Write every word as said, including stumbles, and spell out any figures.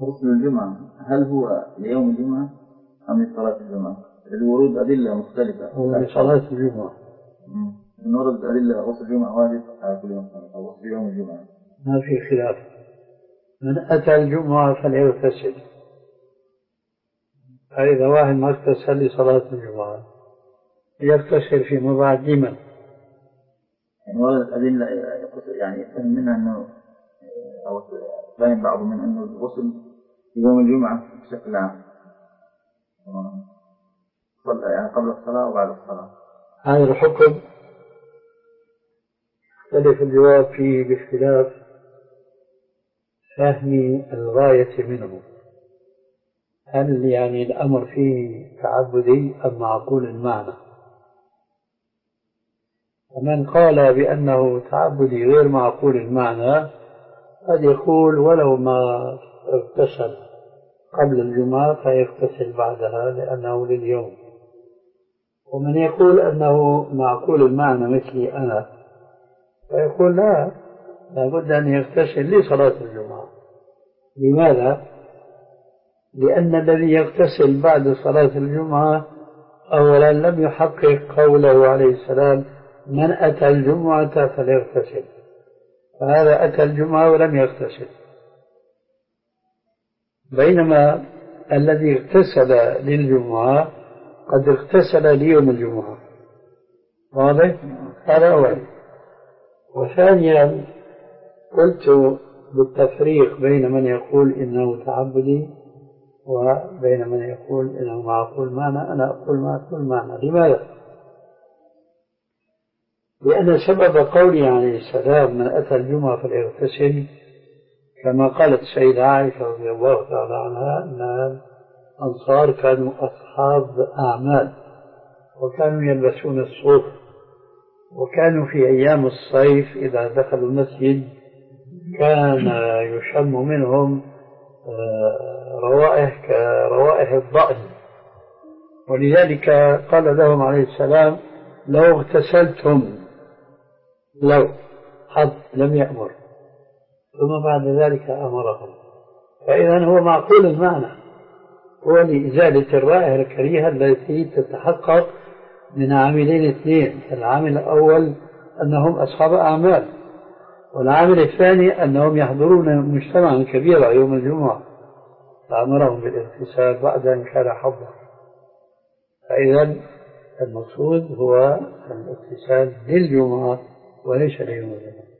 غسل الجمعة هل هو ليوم الجمعة أم لصلاة الجمعة؟ الورود أدلة مختلفة. هو لصلاة الجمعة. نورد أدلة غسل الجمعة واجب على كل يوم أو غسل يوم الجمعة. ما في خلاف. من أتى الجمعة فليغتسل. فإذا واحد ما اغتسل لصلاة الجمعة يغتسل فيما بعد لمن؟ يعني وردت أدلة يعني يفهم منها أنه أو فهم بعض من أنه الغسل في يوم الجمعة بشكل عام يعني قبل الصلاة وبعد الصلاة. هذا الحكم يختلف الجواب فيه باختلاف فهم الغاية منه. هل يعني الأمر فيه تعبدي أم معقول المعنى؟ ومن قال بأنه تعبدي غير معقول المعنى قد يقول ولو ما اغتسل قبل الجمعة فيغتسل بعدها لأنه لليوم. ومن يقول أنه معقول المعنى مثلي أنا فيقول لا، لابد أن يغتسل لصلاة الجمعة. لماذا؟ لأن الذي يغتسل بعد صلاة الجمعة أولا لم يحقق قوله عليه السلام من أتى الجمعة فليغتسل، فهذا أتى الجمعة ولم يغتسل. بينما الذي اغتسل للجمعة قد اغتسل ليوم الجمعة. واضح؟ هذا أولا. وثانيا قلت بالتفريق بين من يقول إنه تعبدي وبين من يقول إنه معقول معنى. أنا أقول معقول معنى. لماذا؟ لأن سبب قولي عليه السلام من أتى الجمعة فليغتسل كما قالت السيدة عائشة رضي الله تعالى عنها أن الأنصار كانوا أصحاب أعمال وكانوا يلبسون الصوف، وكانوا في أيام الصيف إذا دخلوا المسجد كان يشم منهم روائح كروائح الضأن، ولذلك قال لهم عليه السلام لو اغتسلتم، لو حظ لم يأمر، ثم بعد ذلك أمرهم. فإذا هو معقول المعنى، هو لإزالة الرائحة الكريهة التي تتحقق من عاملين اثنين. العامل الأول أنهم أصحاب أعمال، والعامل الثاني أنهم يحضرون مجتمعا كبيرا يوم الجمعة فأمرهم بالاغتسال بعد أن كان حظا. فإذا المقصود هو الاغتسال للجمعة وليس ليوم الجمعة.